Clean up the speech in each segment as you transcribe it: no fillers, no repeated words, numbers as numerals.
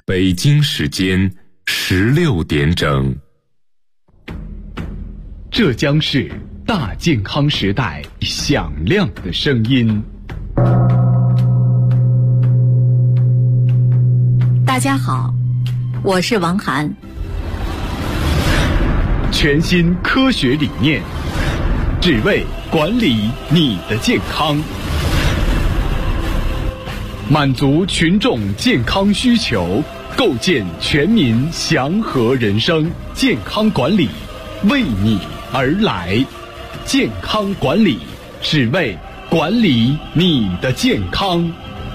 北京时间16点整。 这将是大健康时代响亮的声音。 大家好，我是王涵。 全新科学理念，只为管理你的健康，满足群众健康需求，构建全民祥和人生。健康管理为你而来，健康管理只为管理你的健康。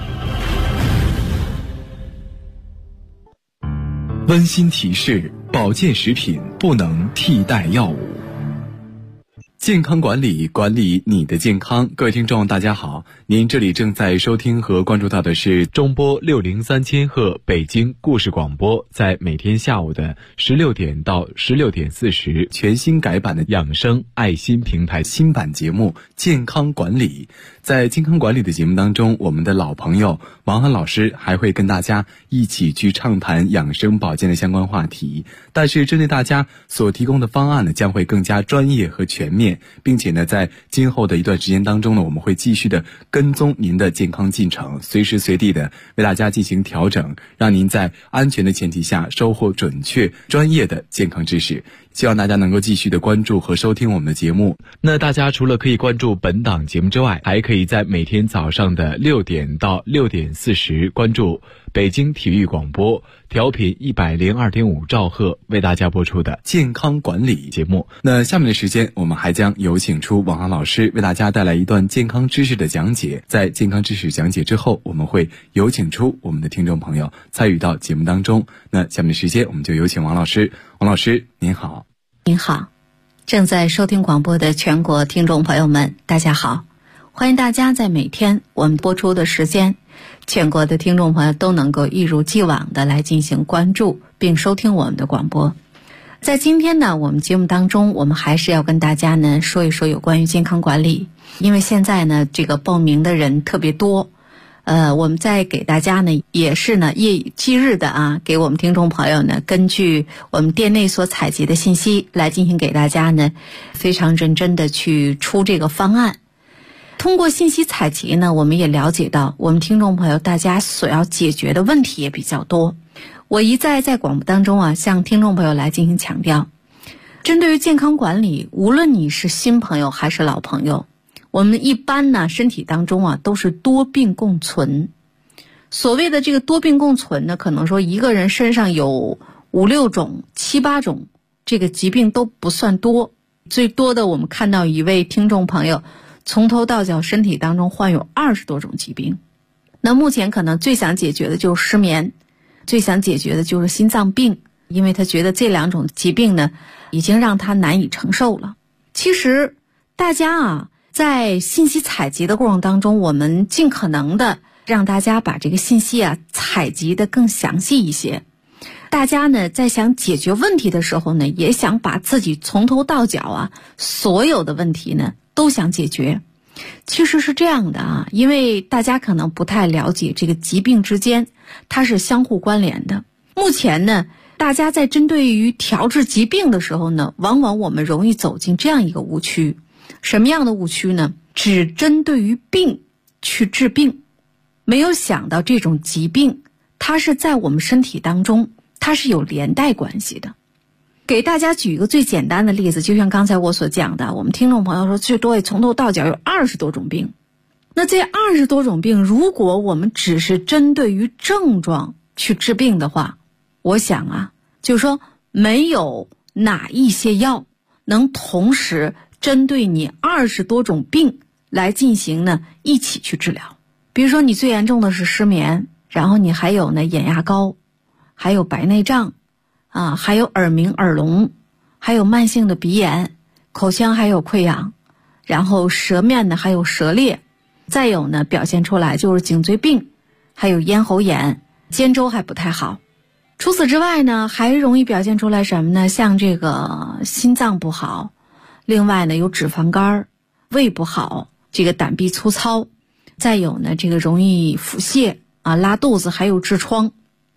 温馨提示：保健食品不能替代药物。健康管理，管理你的健康。各位听众大家好，您这里正在收听和关注到的是中波603千赫北京故事广播，在每天下午的16点到16点40，全新改版的养生爱心平台新版节目健康管理。在健康管理的节目当中，我们的老朋友王涵老师还会跟大家一起去畅谈养生保健的相关话题，但是针对大家所提供的方案呢，将会更加专业和全面，并且呢，在今后的一段时间当中呢，我们会继续的跟踪您的健康进程，随时随地的为大家进行调整，让您在安全的前提下收获准确专业的健康知识。希望大家能够继续的关注和收听我们的节目。那大家除了可以关注本档节目之外，还可以在每天早上的6点到6点40关注北京体育广播调频102.5兆赫为大家播出的健康管理节目。那下面的时间，我们还将有请出王涵老师为大家带来一段健康知识的讲解。在健康知识讲解之后，我们会有请出我们的听众朋友参与到节目当中。那下面的时间，我们就有请王老师。王老师您好。 您好，正在收听广播的全国听众朋友们，大家好，欢迎大家在每天我们播出的时间，全国的听众朋友都能够一如既往的来进行关注并收听我们的广播。在今天呢，我们节目当中，我们还是要跟大家呢说一说有关于健康管理，因为现在呢这个报名的人特别多。我们在给大家呢，也是呢夜以继日的给我们听众朋友呢，根据我们店内所采集的信息来进行给大家呢，非常认真的去出这个方案。通过信息采集呢，我们也了解到我们听众朋友大家所要解决的问题也比较多。我一再在广播当中向听众朋友来进行强调，针对于健康管理，无论你是新朋友还是老朋友，我们一般呢，身体当中都是多病共存。所谓的这个多病共存呢，可能说一个人身上有5、6种、7、8种这个疾病都不算多。最多的我们看到一位听众朋友从头到脚身体当中患有20多种疾病。那目前可能最想解决的就是失眠，最想解决的就是心脏病，因为他觉得这2种疾病呢，已经让他难以承受了。其实大家在信息采集的过程当中，我们尽可能的让大家把这个信息采集的更详细一些。大家呢在想解决问题的时候呢，也想把自己从头到脚所有的问题呢都想解决。其实是这样的因为大家可能不太了解这个疾病之间它是相互关联的。目前呢，大家在针对于调治疾病的时候呢，往往我们容易走进这样一个误区。什么样的误区呢？只针对于病去治病，没有想到这种疾病它是在我们身体当中，它是有连带关系的。给大家举一个最简单的例子，就像刚才我所讲的，我们听众朋友说最多从头到脚有20多种病。那这20多种病，如果我们只是针对于症状去治病的话，我想就是说没有哪一些药能同时针对你20多种病来进行呢一起去治疗。比如说你最严重的是失眠，然后你还有呢眼压高，还有白内障还有耳鸣耳聋，还有慢性的鼻炎，口腔还有溃疡，然后舌面呢还有舌裂，再有呢表现出来就是颈椎病，还有咽喉炎，肩周还不太好。除此之外呢，还容易表现出来什么呢？像这个心脏不好，另外呢有脂肪肝，胃不好，这个胆壁粗糙，再有呢这个容易腹泻拉肚子，还有痔疮。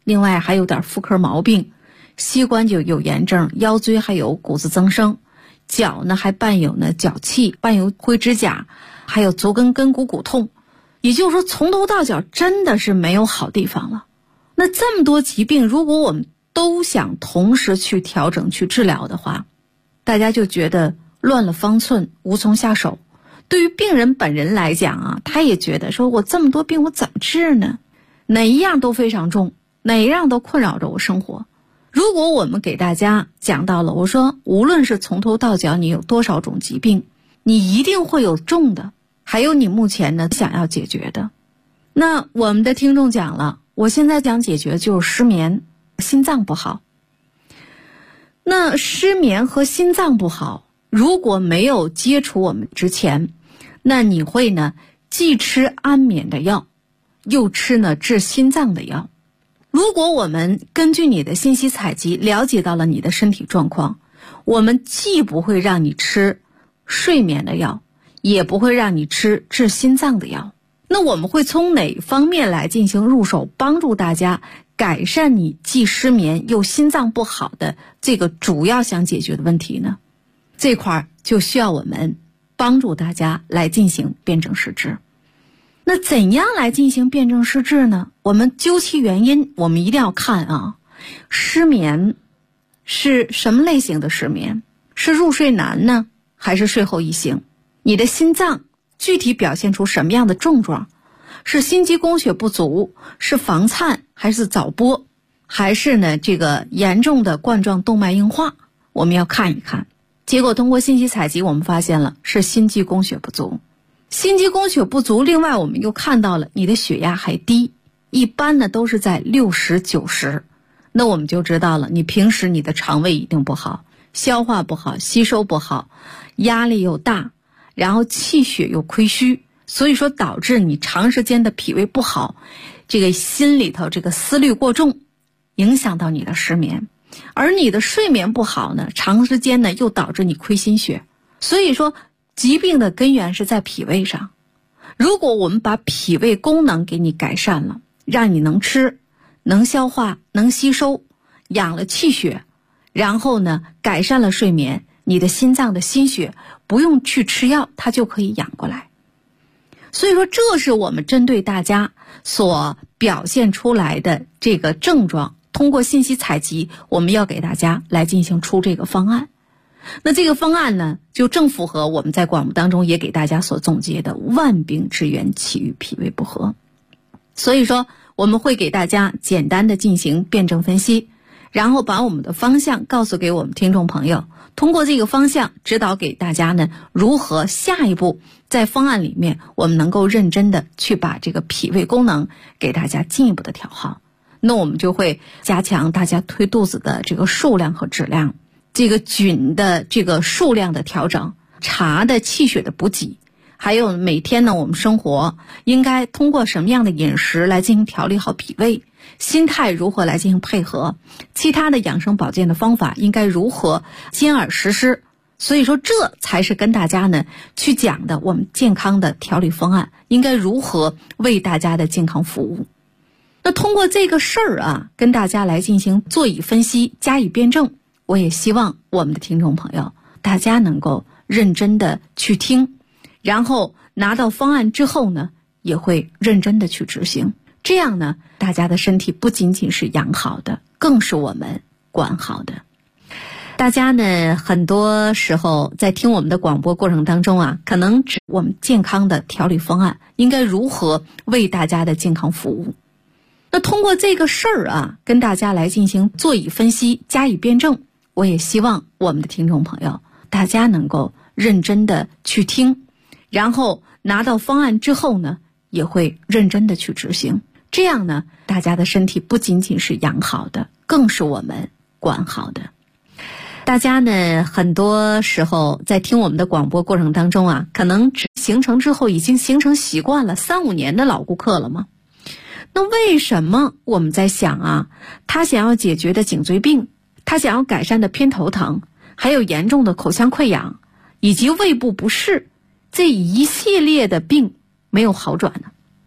另外还有点妇科毛病，膝关节有炎症，腰椎还有骨质增生，脚呢还伴有脚气，伴有灰指甲，还有足跟跟骨骨痛。也就是说从头到脚真的是没有好地方了。那这么多疾病，如果我们都想同时去调整去治疗的话，大家就觉得乱了方寸，无从下手。对于病人本人来讲啊，他也觉得说我这么多病我怎么治呢？哪一样都非常重，哪一样都困扰着我生活。如果我们给大家讲到了，我说无论是从头到脚你有多少种疾病，你一定会有重的，还有你目前呢想要解决的。那我们的听众讲了，我现在想解决就是失眠，心脏不好。那失眠和心脏不好，如果没有接触我们之前，那你会呢既吃安眠的药，又吃呢治心脏的药。如果我们根据你的信息采集了解到了你的身体状况，我们既不会让你吃睡眠的药，也不会让你吃治心脏的药。那我们会从哪方面来进行入手，帮助大家改善你既失眠又心脏不好的这个主要想解决的问题呢？这块就需要我们帮助大家来进行辩证施治。那怎样来进行辩证施治呢？我们究其原因，我们一定要看啊，失眠是什么类型的失眠？是入睡难呢，还是睡后易醒？你的心脏具体表现出什么样的症状？是心肌供血不足，是房颤，还是早搏，还是呢这个严重的冠状动脉硬化？我们要看一看。结果通过信息采集，我们发现了是心肌供血不足。心肌供血不足，另外我们又看到了你的血压还低，一般呢都是在60、90，那我们就知道了你平时你的肠胃一定不好，消化不好，吸收不好，压力又大，然后气血又亏虚，所以说导致你长时间的脾胃不好，这个心里头这个思虑过重，影响到你的失眠。而你的睡眠不好呢，长时间呢又导致你亏心血。所以说疾病的根源是在脾胃上。如果我们把脾胃功能给你改善了，让你能吃，能消化，能吸收，养了气血，然后呢改善了睡眠，你的心脏的心血不用去吃药，它就可以养过来。所以说这是我们针对大家所表现出来的这个症状，通过信息采集，我们要给大家来进行出这个方案。那这个方案呢，就正符合我们在广播当中也给大家所总结的万病之源起于脾胃不和。所以说我们会给大家简单的进行辩证分析，然后把我们的方向告诉给我们听众朋友，通过这个方向指导给大家呢，如何下一步在方案里面我们能够认真的去把这个脾胃功能给大家进一步的调好。那我们就会加强大家推肚子的这个数量和质量，这个菌的这个数量的调整，茶的气血的补给，还有每天呢我们生活应该通过什么样的饮食来进行调理好脾胃，心态如何来进行配合，其他的养生保健的方法应该如何兼而实施。所以说这才是跟大家呢去讲的我们健康的调理方案应该如何为大家的健康服务。那通过这个事儿啊，跟大家来进行做以分析，加以辩证。我也希望我们的听众朋友大家能够认真的去听，然后拿到方案之后呢，也会认真的去执行。这样呢，大家的身体不仅仅是养好的，更是我们管好的。大家呢，很多时候在听我们的广播过程当中啊，可能指我们健康的调理方案应该如何为大家的健康服务。那通过这个事儿啊，跟大家来进行做以分析，加以辩证。我也希望我们的听众朋友大家能够认真的去听，然后拿到方案之后呢，也会认真的去执行。这样呢，大家的身体不仅仅是养好的，更是我们管好的。大家呢，很多时候在听我们的广播过程当中啊，可能形成之后已经形成习惯了，3、5年的老顾客了吗？那为什么我们在想啊，他想要解决的颈椎病，他想要改善的偏头疼，还有严重的口腔溃疡以及胃部不适，这一系列的病没有好转呢？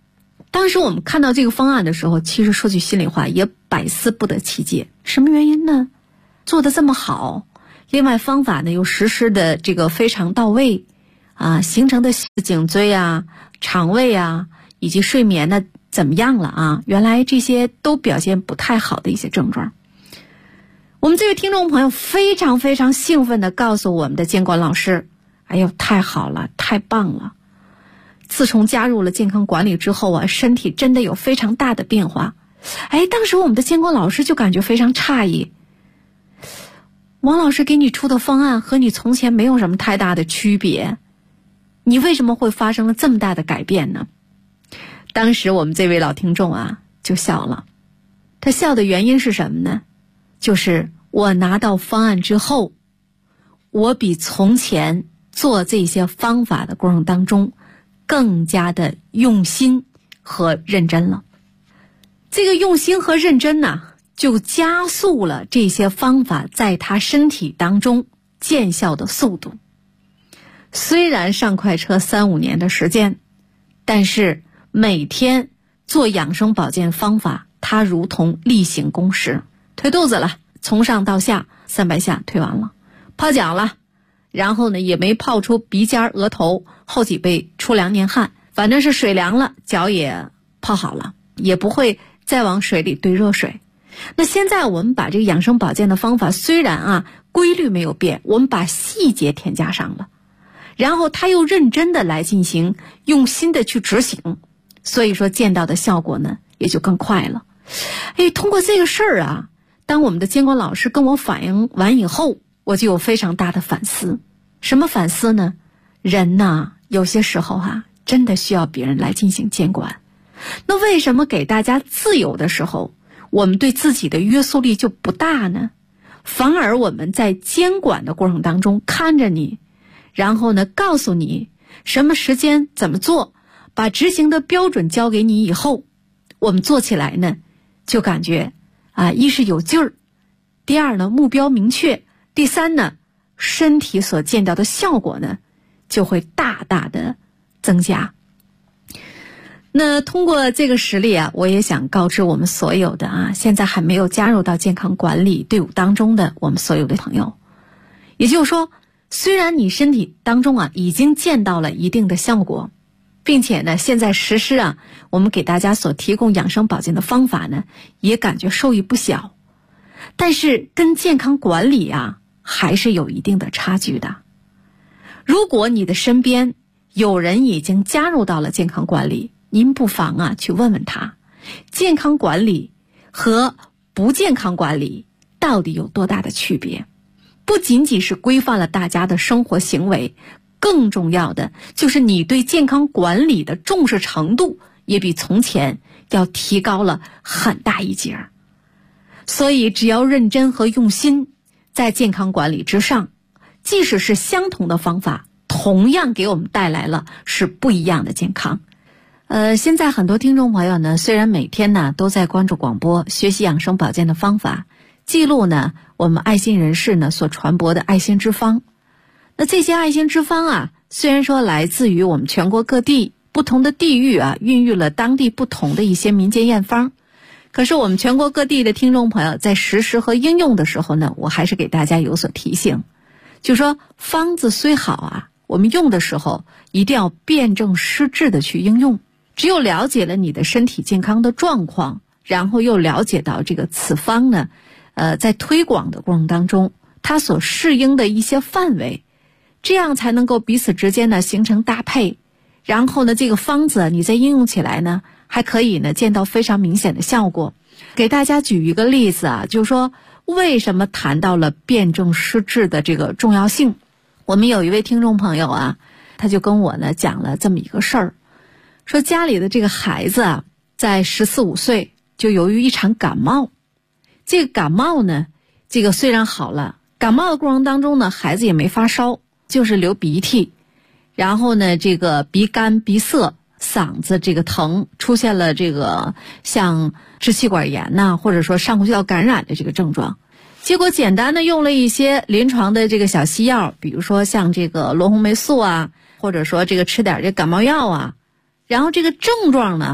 当时我们看到这个方案的时候，其实说句心里话，也百思不得其解。什么原因呢？做得这么好，另外方法呢又实施的这个非常到位啊，形成的颈椎啊、肠胃啊以及睡眠呢怎么样了啊？原来这些都表现不太好的一些症状。我们这位听众朋友非常非常兴奋地告诉我们的监管老师，哎呦，太好了，太棒了！自从加入了健康管理之后啊，身体真的有非常大的变化。哎，当时我们的监管老师就感觉非常诧异，王老师给你出的方案和你从前没有什么太大的区别，你为什么会发生了这么大的改变呢？当时我们这位老听众啊就笑了，他笑的原因是什么呢？就是我拿到方案之后，我比从前做这些方法的过程当中更加的用心和认真了。这个用心和认真呢，就加速了这些方法在他身体当中见效的速度。虽然上快车3-5年的时间，但是每天做养生保健方法，它如同例行公事。推肚子了，从上到下300下推完了；泡脚了，然后呢也没泡出鼻尖额头后脊背出2年汗，反正是水凉了，脚也泡好了，也不会再往水里兑热水。那现在我们把这个养生保健的方法虽然啊规律没有变，我们把细节添加上了，然后他又认真的来进行，用心的去执行，所以说见到的效果呢也就更快了。哎，通过这个事儿啊，当我们的监管老师跟我反映完以后，我就有非常大的反思。什么反思呢？人呐，有些时候啊真的需要别人来进行监管。那为什么给大家自由的时候，我们对自己的约束力就不大呢？反而我们在监管的过程当中看着你，然后呢告诉你什么时间怎么做，把执行的标准交给你以后，我们做起来呢就感觉啊，一是有劲儿，第二呢目标明确，第三呢身体所见到的效果呢就会大大的增加。那通过这个实例啊，我也想告知我们所有的啊，现在还没有加入到健康管理队伍当中的我们所有的朋友，也就是说，虽然你身体当中啊已经见到了一定的效果，并且呢现在实施啊我们给大家所提供养生保健的方法呢也感觉受益不小，但是跟健康管理啊还是有一定的差距的。如果你的身边有人已经加入到了健康管理，您不妨啊去问问他，健康管理和不健康管理到底有多大的区别？不仅仅是规范了大家的生活行为，更重要的就是你对健康管理的重视程度也比从前要提高了很大一截。所以只要认真和用心，在健康管理之上，即使是相同的方法，同样给我们带来了是不一样的健康。现在很多听众朋友呢，虽然每天呢都在关注广播，学习养生保健的方法，记录呢我们爱心人士呢所传播的爱心之方。那这些爱心之方啊，虽然说来自于我们全国各地不同的地域啊，孕育了当地不同的一些民间验方，可是我们全国各地的听众朋友在实施和应用的时候呢，我还是给大家有所提醒，就说方子虽好啊，我们用的时候一定要辩证施治的去应用。只有了解了你的身体健康的状况，然后又了解到这个此方呢在推广的过程当中它所适应的一些范围，这样才能够彼此之间呢形成搭配，然后呢这个方子你再应用起来呢还可以呢见到非常明显的效果。给大家举一个例子啊，就是说为什么谈到了辩证施治的这个重要性。我们有一位听众朋友啊，他就跟我呢讲了这么一个事儿，说家里的这个孩子啊在14-15岁就由于一场感冒，这个感冒呢这个虽然好了，感冒的过程当中呢孩子也没发烧，就是流鼻涕，然后呢这个鼻干鼻涩，嗓子这个疼，出现了这个像支气管炎呐，或者说上呼吸道感染的这个症状。结果简单的用了一些临床的这个小西药，比如说像这个罗红霉素啊，或者说这个吃点这感冒药啊，然后这个症状呢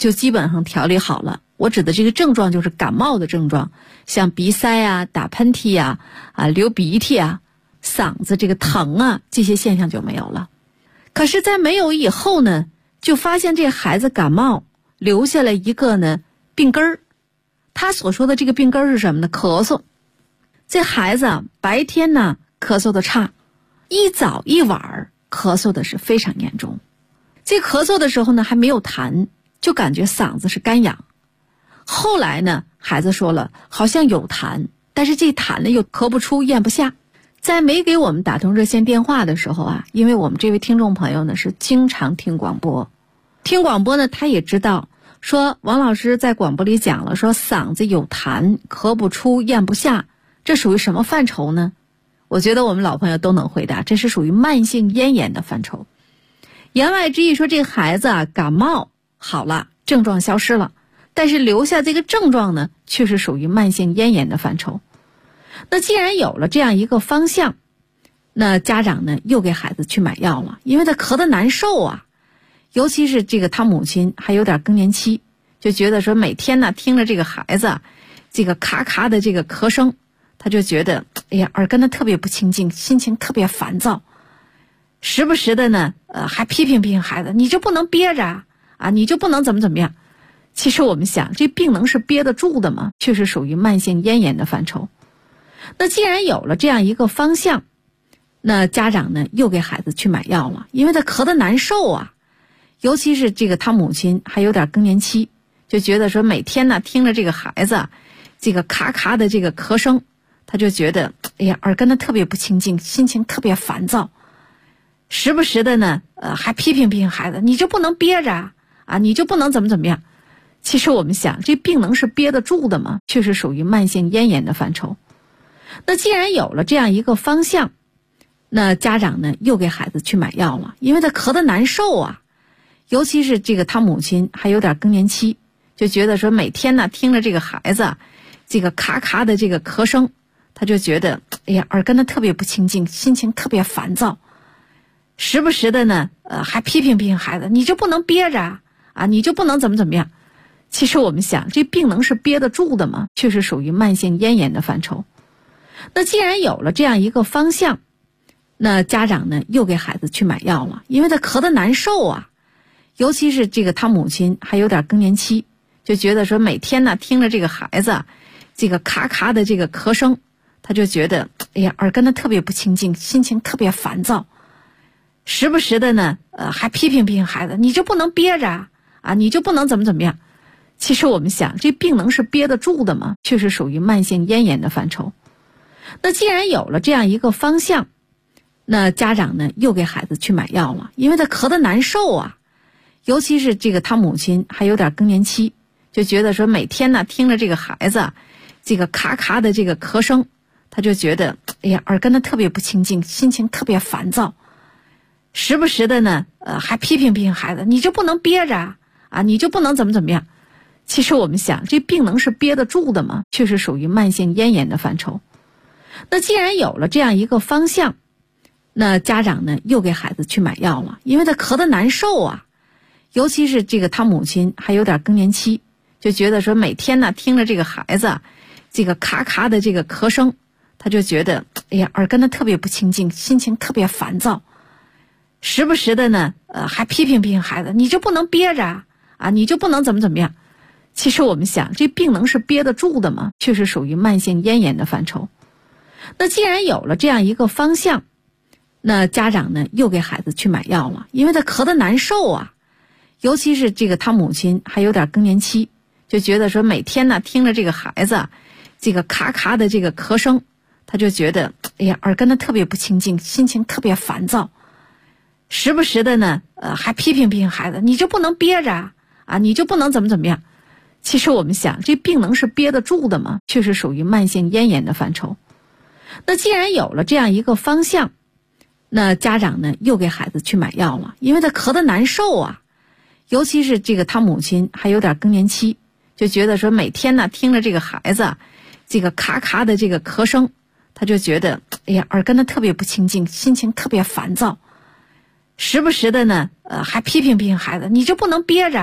就基本上调理好了。我指的这个症状就是感冒的症状，像鼻塞啊、打喷嚏啊、流鼻涕啊、嗓子这个疼啊，这些现象就没有了。可是在没有以后呢，就发现这孩子感冒留下了一个呢病根儿。他所说的这个病根儿是什么呢？咳嗽。这孩子啊，白天呢咳嗽的差，一早一晚咳嗽的是非常严重。这咳嗽的时候呢还没有痰，就感觉嗓子是干痒。后来呢，孩子说了，好像有痰，但是这痰呢又咳不出咽不下。在没给我们打通热线电话的时候啊，因为我们这位听众朋友呢是经常听广播，听广播呢他也知道说王老师在广播里讲了，说嗓子有痰，咳不出咽不下，这属于什么范畴呢？我觉得我们老朋友都能回答，这是属于慢性咽炎的范畴。言外之意说，这孩子啊感冒好了，症状消失了，但是留下这个症状呢却是属于慢性咽炎的范畴。那既然有了这样一个方向，那家长呢又给孩子去买药了，因为他咳得难受啊，尤其是这个他母亲还有点更年期，就觉得说每天呢听着这个孩子这个咔咔的这个咳声，他就觉得哎呀耳根子特别不清净，心情特别烦躁，时不时的呢还批评孩子，你就不能憋着啊，你就不能怎么样。其实我们想，这病能是憋得住的吗？确实属于慢性咽炎的范畴。那既然有了这样一个方向，那家长呢又给孩子去买药了，因为他咳得难受啊，尤其是这个他母亲还有点更年期，就觉得说每天呢听着这个孩子这个咔咔的这个咳声，他就觉得哎呀耳根子特别不清净，心情特别烦躁，时不时的呢还批评孩子，你就不能憋着啊，你就不能怎么样。其实我们想，这病能是憋得住的吗？确实属于慢性咽炎的范畴。那既然有了这样一个方向，那家长呢又给孩子去买药了，因为他咳得难受啊，尤其是这个他母亲还有点更年期，就觉得说每天呢听着这个孩子这个咔咔的这个咳声，他就觉得哎呀耳根子特别不清净，心情特别烦躁，时不时的呢还批评孩子，你就不能憋着啊，你就不能怎么样。其实我们想，这病能是憋得住的吗？确实属于慢性咽炎的范畴。那既然有了这样一个方向，那家长呢又给孩子去买药了，因为他咳得难受啊，尤其是这个他母亲还有点更年期，就觉得说每天呢听着这个孩子这个咔咔的这个咳声，他就觉得哎呀耳根子特别不清净，心情特别烦躁，时不时的呢还批评孩子，你就不能憋着啊，你就不能怎么样。其实我们想，这病能是憋得住的吗？确实属于慢性咽炎的范畴。那既然有了这样一个方向，那家长呢又给孩子去买药了，因为他咳得难受啊，尤其是这个他母亲还有点更年期，就觉得说每天呢听着这个孩子这个咔咔的这个咳声，他就觉得哎呀耳根子特别不清净，心情特别烦躁，时不时的呢还批评孩子，你就不能憋着啊，你就不能怎么样。其实我们想，这病能是憋得住的吗？确实属于慢性咽炎的范畴。那既然有了这样一个方向，那家长呢又给孩子去买药了，因为他咳得难受啊，尤其是这个他母亲还有点更年期，就觉得说每天呢听着这个孩子这个咔咔的这个咳声，他就觉得哎呀耳根子特别不清净，心情特别烦躁，时不时的呢还批评孩子，你就不能憋着啊，你就不能怎么样。其实我们想，这病能是憋得住的吗？确实属于慢性咽炎的范畴。那既然有了这样一个方向，那家长呢又给孩子去买药了，因为他咳得难受啊，尤其是这个他母亲还有点更年期，就觉得说每天呢听着这个孩子这个咔咔的这个咳声，他就觉得哎呀耳根子特别不清净，心情特别烦躁，时不时的呢还批评孩子，你就不能憋着啊，你就不能怎么样。其实我们想，这病能是憋得住的吗？确实属于慢性咽炎的范畴。那既然有了这样一个方向，那家长呢又给孩子去买药了，因为他咳得难受啊，尤其是这个他母亲还有点更年期，就觉得说每天呢听着这个孩子这个咔咔的这个咳声，他就觉得哎呀耳根子特别不清净，心情特别烦躁，时不时的呢还批评孩子，你就不能憋着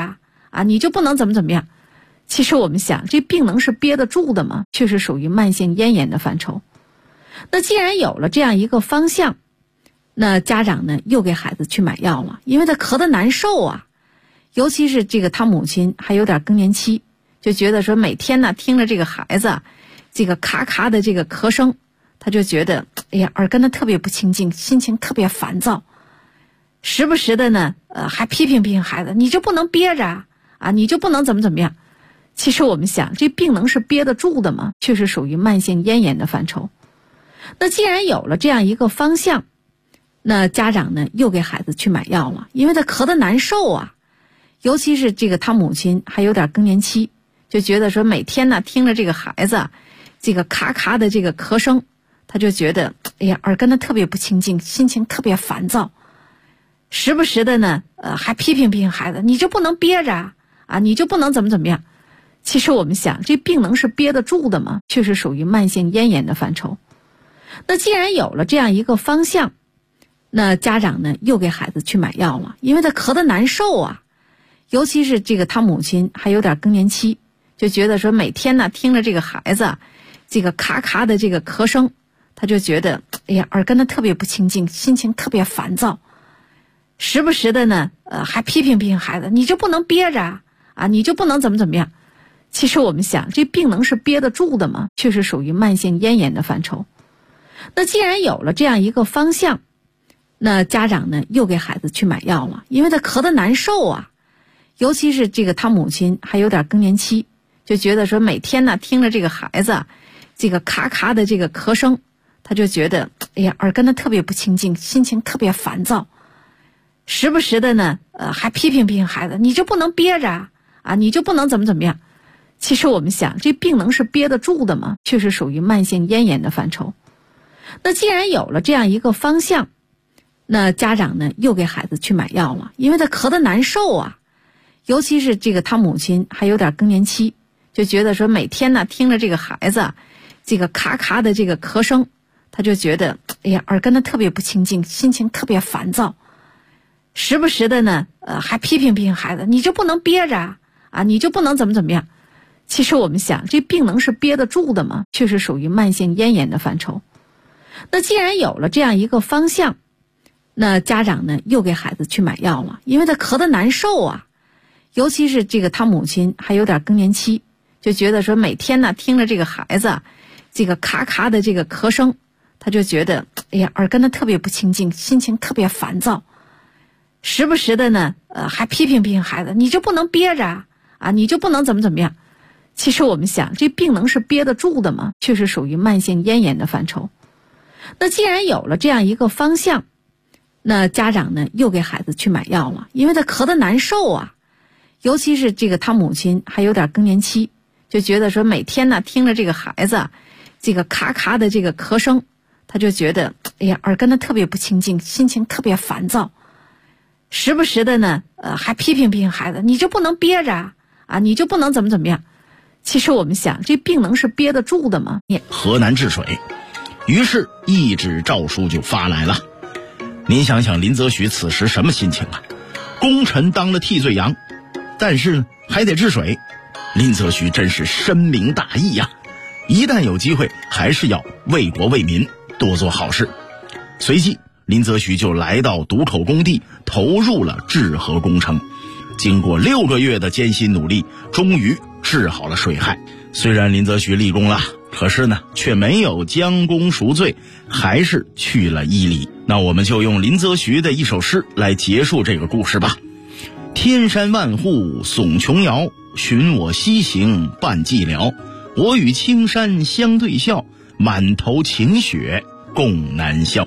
啊，你就不能怎么样。其实我们想，这病能是憋得住的吗？确实属于慢性咽炎的范畴。那既然有了这样一个方向，那家长呢又给孩子去买药了，因为他咳得难受啊，尤其是这个他母亲还有点更年期，就觉得说每天呢听着这个孩子这个咔咔的这个咳声，他就觉得哎呀耳根子特别不清净，心情特别烦躁，时不时的呢还批评孩子，你就不能憋着啊，你就不能怎么样。其实我们想，这病能是憋得住的吗？确实属于慢性咽炎的范畴。那既然有了这样一个方向，那家长呢又给孩子去买药了，因为他咳得难受啊，尤其是这个他母亲还有点更年期，就觉得说每天呢听着这个孩子这个咔咔的这个咳声，他就觉得哎呀耳根子特别不清净，心情特别烦躁，时不时的呢还批评孩子，你就不能憋着啊，你就不能怎么样。其实我们想，这病能是憋得住的吗？确实属于慢性咽炎的范畴。那既然有了这样一个方向，那家长呢又给孩子去买药了，因为他咳得难受啊，尤其是这个他母亲还有点更年期，就觉得说每天呢听着这个孩子这个咔咔的这个咳声，他就觉得哎呀耳根子特别不清净，心情特别烦躁，时不时的呢还批评孩子，你就不能憋着啊，你就不能怎么样。其实我们想，这病能是憋得住的吗？确实属于慢性咽炎的范畴。那既然有了这样一个方向，那家长呢又给孩子去买药了，因为他咳得难受啊，尤其是这个他母亲还有点更年期，就觉得说每天呢听着这个孩子这个咔咔的这个咳声，他就觉得哎呀耳根子特别不清净，心情特别烦躁，时不时的呢还批评孩子，你就不能憋着啊，你就不能怎么样。其实我们想，这病能是憋得住的吗？确实属于慢性咽炎的范畴。那既然有了这样一个方向，那家长呢又给孩子去买药了，因为他咳得难受啊，尤其是这个他母亲还有点更年期，就觉得说每天呢听着这个孩子这个咔咔的这个咳声，他就觉得哎呀耳根子特别不清净，心情特别烦躁，时不时的呢还批评孩子，你就不能憋着啊，你就不能怎么样。其实我们想，这病能是憋得住的吗？确实属于慢性咽炎的范畴。那既然有了这样一个方向，那家长呢又给孩子去买药了，因为他咳得难受啊，尤其是这个他母亲还有点更年期，就觉得说每天呢听着这个孩子这个咔咔的这个咳声，他就觉得哎呀耳根子特别不清净，心情特别烦躁，时不时的呢还批评孩子，你就不能憋着啊，你就不能怎么样。其实我们想，这病能是憋得住的吗？确实属于慢性咽炎的范畴。那既然有了这样一个方向，那家长呢又给孩子去买药了，因为他咳得难受啊，尤其是这个他母亲还有点更年期，就觉得说每天呢听着这个孩子这个咔咔的这个咳声，他就觉得哎呀耳根子特别不清净，心情特别烦躁，时不时的呢还批评孩子，你就不能憋着啊，你就不能怎么样。其实我们想，这病能是憋得住的吗？ 河南治水，于是一纸诏书就发来了。您想想林则徐此时什么心情啊？功臣当了替罪羊，但是还得治水。林则徐真是深明大义呀，一旦有机会还是要为国为民多做好事。随即林则徐就来到渡口工地，投入了治河工程。经过6个月的艰辛努力，终于治好了水害。虽然林则徐立功了，可是呢却没有将功赎罪，还是去了伊犁。那我们就用林则徐的一首诗来结束这个故事吧。天山万户耸琼瑶，寻我西行伴寂寥。我与青山相对笑，满头晴雪共南笑。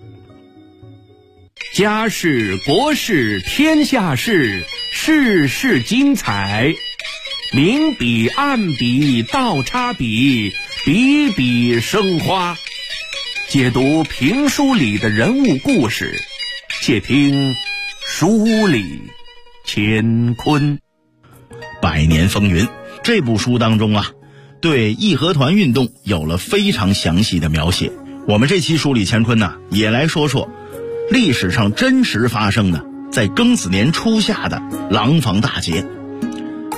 家事国事天下事，事事精彩。明笔暗笔倒插笔，笔笔生花。解读评书里的人物故事，且听书里乾坤。 百年风云这部书当中啊，对义和团运动有了非常详细的描写。我们这期书里乾坤呢，也来说说历史上真实发生的在庚子年初夏的廊坊大捷。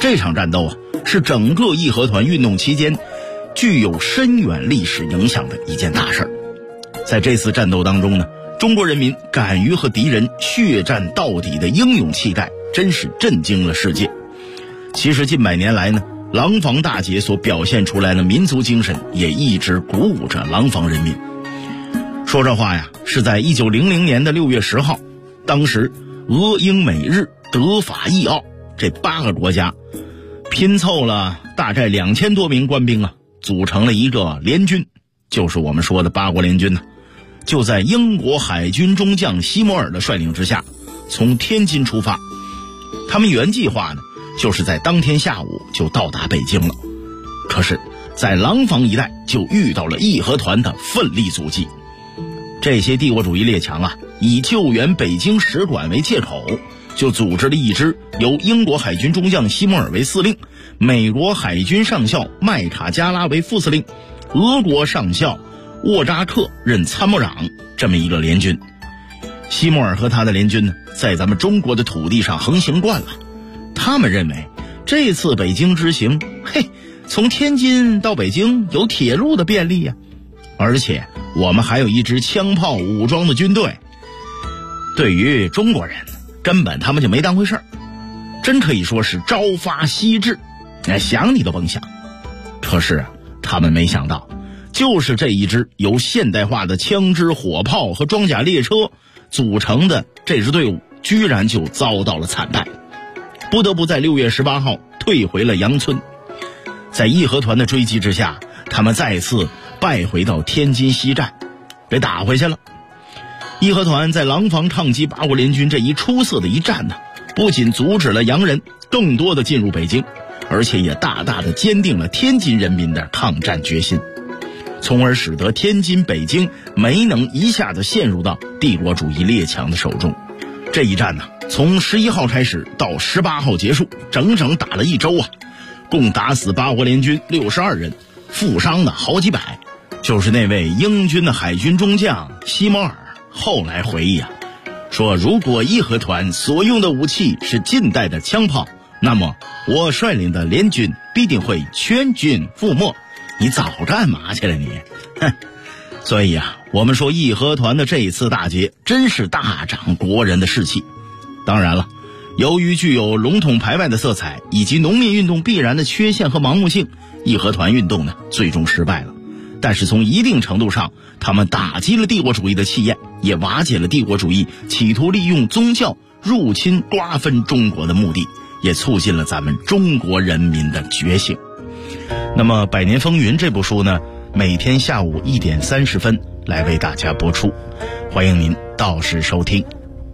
这场战斗是整个义和团运动期间具有深远历史影响的一件大事儿。在这次战斗当中呢，中国人民敢于和敌人血战到底的英勇气概真是震惊了世界。其实近百年来呢，廊坊大捷所表现出来的民族精神也一直鼓舞着廊坊人民。说这话呀，是在1900年的6月10号，当时俄英美日德法意奥这8个国家拼凑了大概2000多名官兵组成了一个联军，就是我们说的八国联军就在英国海军中将西摩尔的率领之下，从天津出发。他们原计划呢，就是在当天下午就到达北京了。可是在廊坊一带就遇到了义和团的奋力阻击。这些帝国主义列强以救援北京使馆为借口，就组织了一支由英国海军中将西摩尔为司令，美国海军上校麦卡加拉为副司令，俄国上校沃扎克任参谋长，这么一个联军。西摩尔和他的联军呢，在咱们中国的土地上横行惯了，他们认为这次北京之行，从天津到北京有铁路的便利呀，而且我们还有一支枪炮武装的军队。对于中国人，根本他们就没当回事儿，真可以说是朝发夕至，想你都甭想。可是他们没想到，就是这一支由现代化的枪支、火炮和装甲列车组成的这支队伍，居然就遭到了惨败，不得不在6月18号退回了杨村。在义和团的追击之下，他们再次败回到天津西站，给打回去了。义和团在廊坊抗击八国联军这一出色的一战呢，不仅阻止了洋人更多的进入北京，而且也大大的坚定了天津人民的抗战决心，从而使得天津、北京没能一下子陷入到帝国主义列强的手中。这一战呢，从11号开始到18号结束，整整打了1周共打死八国联军62人，负伤的好几百。就是那位英军的海军中将西摩尔后来回忆说，如果义和团所用的武器是近代的枪炮，那么我率领的联军必定会全军覆没。你早干嘛去了你？所以我们说义和团的这一次大捷真是大长国人的士气。当然了，由于具有笼统排外的色彩以及农民运动必然的缺陷和盲目性，义和团运动呢最终失败了。但是从一定程度上，他们打击了帝国主义的气焰，也瓦解了帝国主义企图利用宗教入侵瓜分中国的目的，也促进了咱们中国人民的觉醒。那么《百年风云》这部书呢，每天下午1点30分来为大家播出，欢迎您到时收听。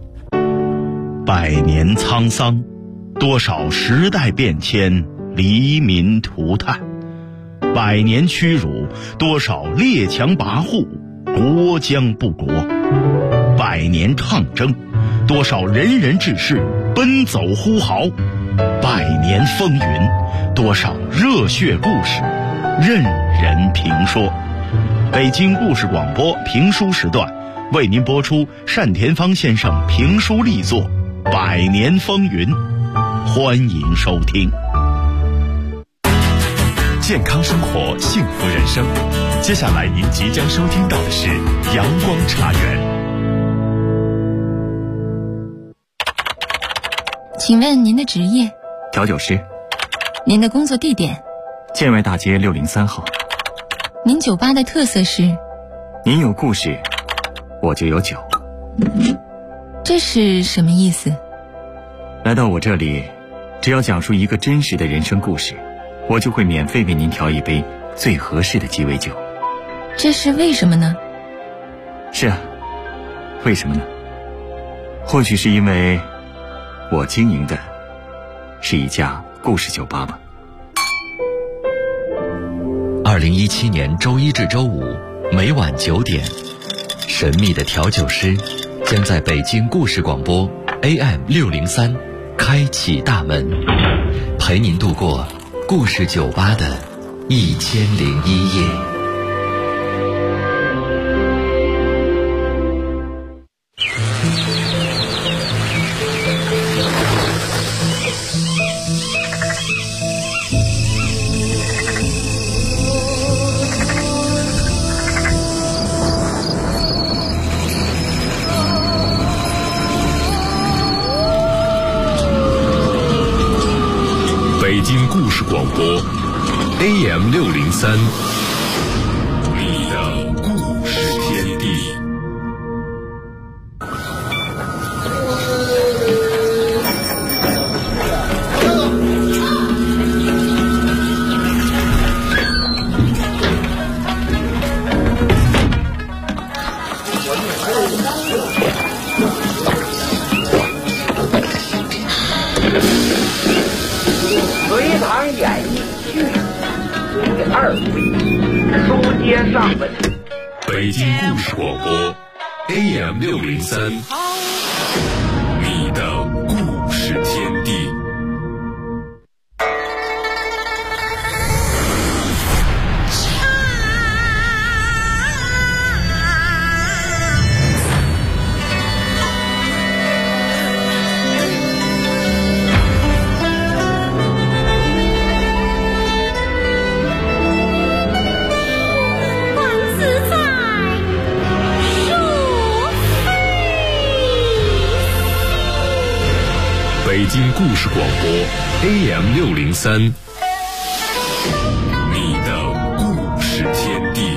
百年沧桑，多少时代变迁，黎民涂炭；百年屈辱，多少列强跋扈，国将不国；百年抗争，多少仁人志士奔走呼号；百年风云，多少热血故事任人评说。北京故事广播评书时段为您播出单田芳先生评书力作《百年风云》，欢迎收听。 健康生活，幸福人生。接下来您即将收听到的是阳光茶园。 请问您的职业？ 调酒师。 您的工作地点？ 建外大街603号。 您酒吧的特色是？ 您有故事，我就有酒。 这是什么意思？ 来到我这里，只要讲述一个真实的人生故事，我就会免费为您调一杯最合适的鸡尾酒。 这是为什么呢？ 是啊，为什么呢？或许是因为我经营的是一家故事酒吧吧。 2017年周一至周五每晚9点，神秘的调酒师将在北京故事广播 AM603开启大门，陪您度过故事酒吧的1001夜。 故事广播 AM603， 你的故事天地。 隋唐演义续第2回，书接上文。 北京故事广播 AM603， 你的故事天地。北京故事广播 AM603， 你的故事天地。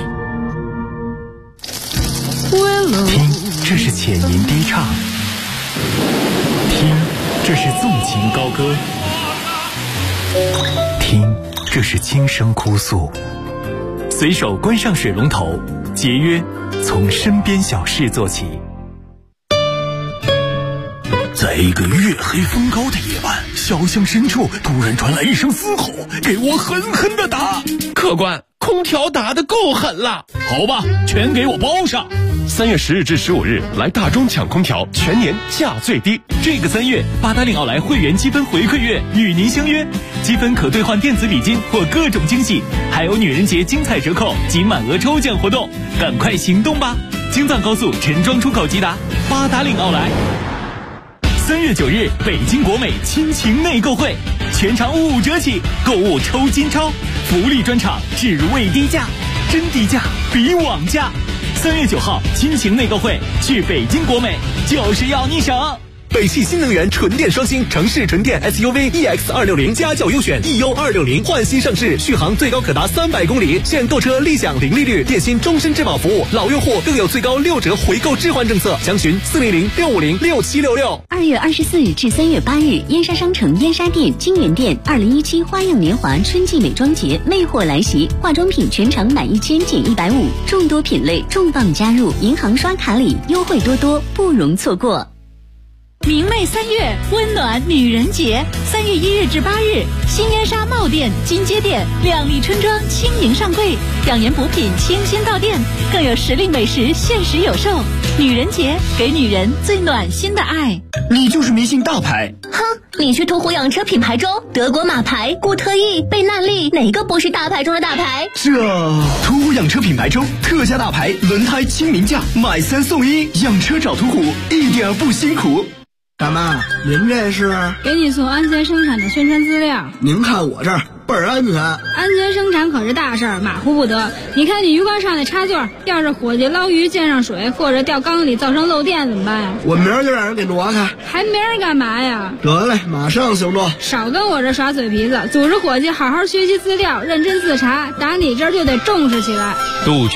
听，这是浅吟低唱；听，这是纵情高歌；听，这是轻声哭诉。随手关上水龙头，节约从身边小事做起。在一个月黑风高的夜晚，小巷深处突然传来一声嘶吼，给我狠狠的打！ 客官，空调打得够狠了。 好吧，全给我包上。 3月10日至15日，来大中抢空调，全年价最低。 这个3月，八达岭奥莱会员积分回馈月与您相约，积分可兑换电子礼金或各种惊喜，还有女人节精彩折扣及满额抽奖活动，赶快行动吧！京藏高速陈庄出口即达，八达岭奥莱。3月9日，北京国美亲情内购会，全场5折起，购物抽金钞，福利专场至未低价，真低价比网价。3月9号，亲情内购会，去北京国美就是要你省。 北汽新能源纯电双星城市纯电 SUV EX260家轿优选 EU260换新上市，续航最高可达300公里，现购车立享零利率，电信终身质保服务，老用户更有最高6折回购置换政策，详询400-650-6766。 2月24日至3月8日，燕莎商城燕莎店、金源店2017花样年华春季美妆节魅货来袭，化妆品全场满1000减150，众多品类重磅加入，银行刷卡礼优惠多多，不容错过。 明媚3月，温暖女人节，3月1日至8日，新燕莎帽店、金街店靓丽春装轻盈上柜，养颜补品清新到店，更有时令美食限时有售。女人节，给女人最暖心的爱。 你就是迷信大牌。 哼，你去途虎养车品牌中，德国马牌、固特异、贝难利，哪个不是大牌中的大牌？ 途虎养车品牌中特价大牌轮胎亲民价，买3送1，养车找途虎一点不辛苦。 大妈，您这是？ 给你送安全生产的宣传资料。 您看我这儿倍儿安全。 安全生产可是大事儿，马虎不得。你看你鱼缸上的插座，要是伙计捞鱼溅上水，或者掉缸里造成漏电怎么办呀？ 我明儿就让人给挪开。 还明儿干嘛呀？ 得嘞，马上行动。 少跟我这耍嘴皮子，组织伙计好好学习资料，认真自查，打你这儿就得重视起来。 杜